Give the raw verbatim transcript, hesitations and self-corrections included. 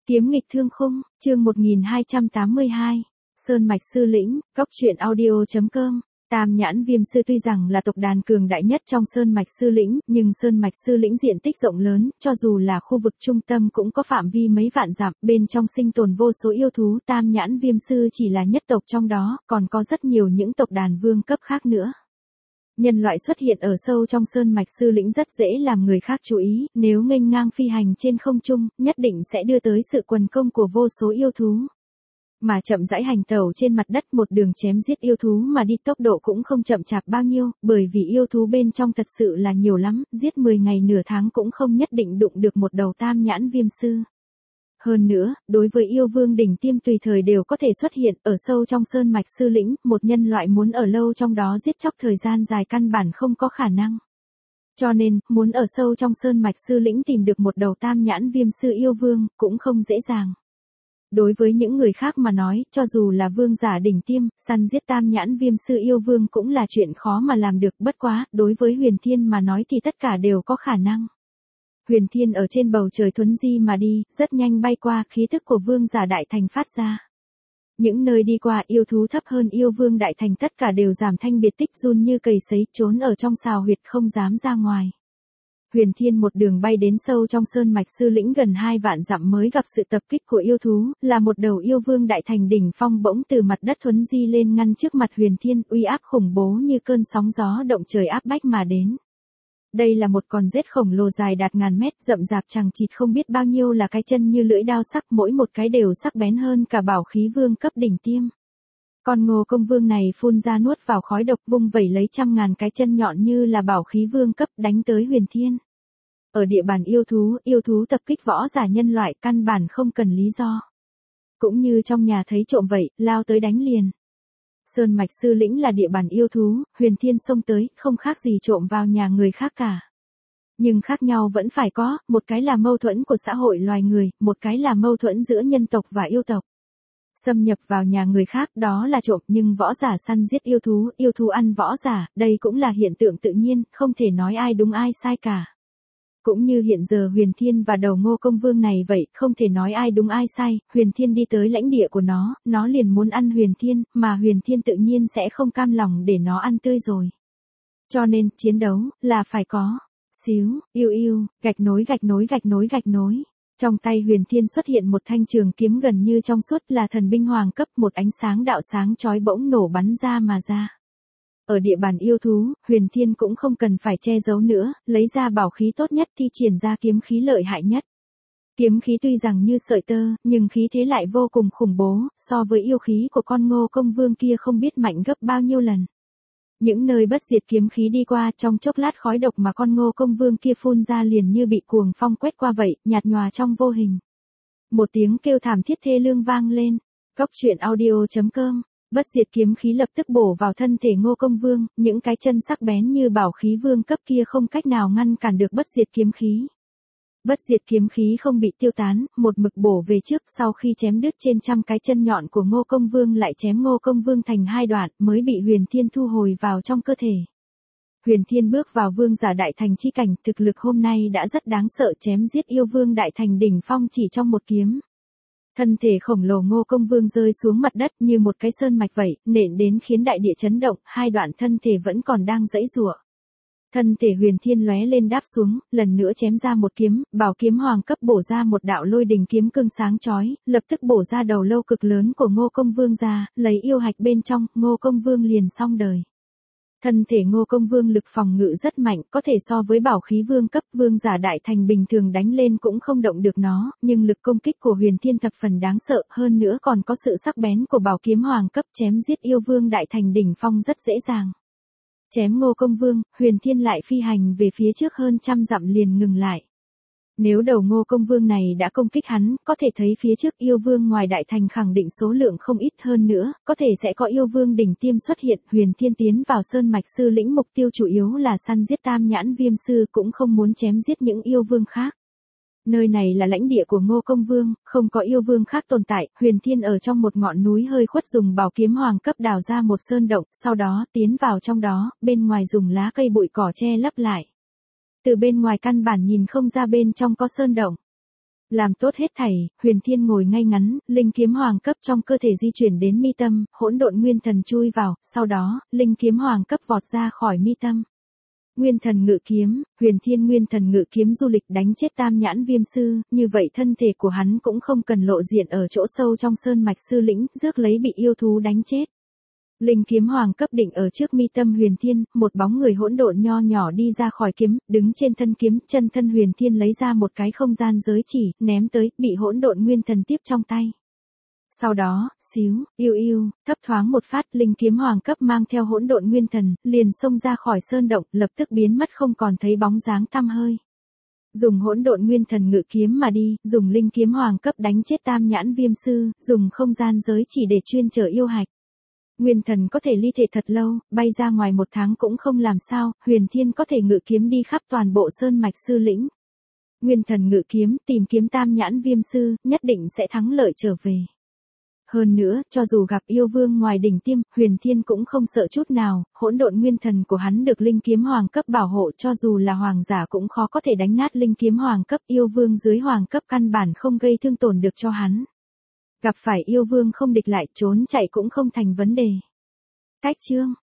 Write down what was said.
Kiếm nghịch thương khung, chương một nghìn hai trăm tám mươi hai. Sơn mạch sư lĩnh, góc truyện audio chấm com. Tam nhãn viêm sư tuy rằng là tộc đàn cường đại nhất trong sơn mạch sư lĩnh, nhưng sơn mạch sư lĩnh diện tích rộng lớn, cho dù là khu vực trung tâm cũng có phạm vi mấy vạn dặm, bên trong sinh tồn vô số yêu thú. Tam nhãn viêm sư chỉ là nhất tộc trong đó, còn có rất nhiều những tộc đàn vương cấp khác nữa. Nhân loại xuất hiện ở sâu trong sơn mạch sư lĩnh rất dễ làm người khác chú ý, nếu nghênh ngang phi hành trên không trung, nhất định sẽ đưa tới sự quần công của vô số yêu thú. Mà chậm rãi hành tẩu trên mặt đất một đường chém giết yêu thú mà đi tốc độ cũng không chậm chạp bao nhiêu, bởi vì yêu thú bên trong thật sự là nhiều lắm, giết mười ngày nửa tháng cũng không nhất định đụng được một đầu tam nhãn viêm sư. Hơn nữa, đối với yêu vương đỉnh tiêm tùy thời đều có thể xuất hiện ở sâu trong sơn mạch sư lĩnh, một nhân loại muốn ở lâu trong đó giết chóc thời gian dài căn bản không có khả năng. Cho nên, muốn ở sâu trong sơn mạch sư lĩnh tìm được một đầu tam nhãn viêm sư yêu vương, cũng không dễ dàng. Đối với những người khác mà nói, cho dù là vương giả đỉnh tiêm, săn giết tam nhãn viêm sư yêu vương cũng là chuyện khó mà làm được, bất quá, đối với Huyền Thiên mà nói thì tất cả đều có khả năng. Huyền Thiên ở trên bầu trời thuấn di mà đi, rất nhanh bay qua, khí thức của vương giả đại thành phát ra. Những nơi đi qua yêu thú thấp hơn yêu vương đại thành tất cả đều giảm thanh biệt tích run như cầy sấy, trốn ở trong sào huyệt không dám ra ngoài. Huyền Thiên một đường bay đến sâu trong sơn mạch sư lĩnh gần hai vạn dặm mới gặp sự tập kích của yêu thú, là một đầu yêu vương đại thành đỉnh phong bỗng từ mặt đất thuấn di lên ngăn trước mặt Huyền Thiên, uy áp khủng bố như cơn sóng gió động trời áp bách mà đến. Đây là một con rết khổng lồ dài đạt ngàn mét, rậm rạp chằng chịt không biết bao nhiêu là cái chân như lưỡi đao sắc, mỗi một cái đều sắc bén hơn cả bảo khí vương cấp đỉnh tiêm. Con Ngô Công Vương này phun ra nuốt vào khói độc, vung vẩy lấy trăm ngàn cái chân nhọn như là bảo khí vương cấp đánh tới Huyền Thiên. Ở địa bàn yêu thú, yêu thú tập kích võ giả nhân loại căn bản không cần lý do. Cũng như trong nhà thấy trộm vậy, lao tới đánh liền. Sơn mạch sư lĩnh là địa bàn yêu thú, Huyền Thiên xông tới, không khác gì trộm vào nhà người khác cả. Nhưng khác nhau vẫn phải có, một cái là mâu thuẫn của xã hội loài người, một cái là mâu thuẫn giữa nhân tộc và yêu tộc. Xâm nhập vào nhà người khác đó là trộm, nhưng võ giả săn giết yêu thú, yêu thú ăn võ giả, đây cũng là hiện tượng tự nhiên, không thể nói ai đúng ai sai cả. Cũng như hiện giờ Huyền Thiên và đầu Ngô Công Vương này vậy, không thể nói ai đúng ai sai, Huyền Thiên đi tới lãnh địa của nó, nó liền muốn ăn Huyền Thiên, mà Huyền Thiên tự nhiên sẽ không cam lòng để nó ăn tươi rồi. Cho nên, chiến đấu, là phải có. Xíu, yêu yêu, gạch nối gạch nối gạch nối gạch nối. Trong tay Huyền Thiên xuất hiện một thanh trường kiếm gần như trong suốt, là thần binh hoàng cấp, một ánh sáng đạo sáng chói bỗng nổ bắn ra mà ra. Ở địa bàn yêu thú, Huyền Thiên cũng không cần phải che giấu nữa, lấy ra bảo khí tốt nhất thi triển ra kiếm khí lợi hại nhất. Kiếm khí tuy rằng như sợi tơ, nhưng khí thế lại vô cùng khủng bố, so với yêu khí của con Ngô Công Vương kia không biết mạnh gấp bao nhiêu lần. Những nơi bất diệt kiếm khí đi qua, trong chốc lát khói độc mà con Ngô Công Vương kia phun ra liền như bị cuồng phong quét qua vậy, nhạt nhòa trong vô hình. Một tiếng kêu thảm thiết thê lương vang lên. Góc truyện audio chấm com. Bất diệt kiếm khí lập tức bổ vào thân thể Ngô Công Vương, những cái chân sắc bén như bảo khí vương cấp kia không cách nào ngăn cản được bất diệt kiếm khí. Bất diệt kiếm khí không bị tiêu tán, một mực bổ về trước, sau khi chém đứt trên trăm cái chân nhọn của Ngô Công Vương lại chém Ngô Công Vương thành hai đoạn, mới bị Huyền Thiên thu hồi vào trong cơ thể. Huyền Thiên bước vào vương giả đại thành chi cảnh, thực lực hôm nay đã rất đáng sợ, chém giết yêu vương đại thành đỉnh phong chỉ trong một kiếm. Thân thể khổng lồ Ngô Công Vương rơi xuống mặt đất như một cái sơn mạch vậy, nện đến khiến đại địa chấn động, hai đoạn thân thể vẫn còn đang giãy giụa. Thân thể Huyền Thiên lóe lên đáp xuống, lần nữa chém ra một kiếm, bảo kiếm hoàng cấp bổ ra một đạo lôi đình kiếm cương sáng chói, lập tức bổ ra đầu lâu cực lớn của Ngô Công Vương ra, lấy yêu hạch bên trong, Ngô Công Vương liền xong đời. Thân thể Ngô Công Vương lực phòng ngự rất mạnh, có thể so với bảo khí vương cấp, vương giả đại thành bình thường đánh lên cũng không động được nó, nhưng lực công kích của Huyền Thiên thập phần đáng sợ, hơn nữa còn có sự sắc bén của bảo kiếm hoàng cấp, chém giết yêu vương đại thành đỉnh phong rất dễ dàng. Chém Ngô Công Vương, Huyền Thiên lại phi hành về phía trước hơn trăm dặm liền ngừng lại. Nếu đầu Ngô Công Vương này đã công kích hắn, có thể thấy phía trước yêu vương ngoài đại thành khẳng định số lượng không ít hơn nữa, có thể sẽ có yêu vương đỉnh tiêm xuất hiện. Huyền Thiên tiến vào sơn mạch sư lĩnh, mục tiêu chủ yếu là săn giết tam nhãn viêm sư, cũng không muốn chém giết những yêu vương khác. Nơi này là lãnh địa của Ngô Công Vương, không có yêu vương khác tồn tại. Huyền Thiên ở trong một ngọn núi hơi khuất dùng bảo kiếm hoàng cấp đào ra một sơn động, sau đó tiến vào trong đó, bên ngoài dùng lá cây bụi cỏ che lấp lại. Từ bên ngoài căn bản nhìn không ra bên trong có sơn động. Làm tốt hết thảy, Huyền Thiên ngồi ngay ngắn, linh kiếm hoàng cấp trong cơ thể di chuyển đến mi tâm, hỗn độn nguyên thần chui vào, sau đó, linh kiếm hoàng cấp vọt ra khỏi mi tâm. Nguyên thần ngự kiếm, Huyền Thiên nguyên thần ngự kiếm du lịch đánh chết Tam Nhãn Viêm Sư, như vậy thân thể của hắn cũng không cần lộ diện ở chỗ sâu trong sơn mạch sư lĩnh, rước lấy bị yêu thú đánh chết. Linh kiếm hoàng cấp định ở trước mi tâm Huyền Thiên, một bóng người hỗn độn nho nhỏ đi ra khỏi kiếm, đứng trên thân kiếm, chân thân Huyền Thiên lấy ra một cái không gian giới chỉ, ném tới, bị hỗn độn nguyên thần tiếp trong tay. Sau đó, xíu, yêu yêu, thấp thoáng một phát, linh kiếm hoàng cấp mang theo hỗn độn nguyên thần, liền xông ra khỏi sơn động, lập tức biến mất không còn thấy bóng dáng tăm hơi. Dùng hỗn độn nguyên thần ngự kiếm mà đi, dùng linh kiếm hoàng cấp đánh chết Tam Nhãn Viêm Sư, dùng không gian giới chỉ để chuyên chở yêu hạch. Nguyên thần có thể ly thể thật lâu, bay ra ngoài một tháng cũng không làm sao, Huyền Thiên có thể ngự kiếm đi khắp toàn bộ sơn mạch sư lĩnh. Nguyên thần ngự kiếm, tìm kiếm Tam Nhãn Viêm Sư, nhất định sẽ thắng lợi trở về. Hơn nữa, cho dù gặp yêu vương ngoài đỉnh tiêm, Huyền Thiên cũng không sợ chút nào, hỗn độn nguyên thần của hắn được linh kiếm hoàng cấp bảo hộ, cho dù là hoàng giả cũng khó có thể đánh nát linh kiếm hoàng cấp, yêu vương dưới hoàng cấp căn bản không gây thương tổn được cho hắn. Gặp phải yêu vương không địch lại, trốn chạy cũng không thành vấn đề. Cách chương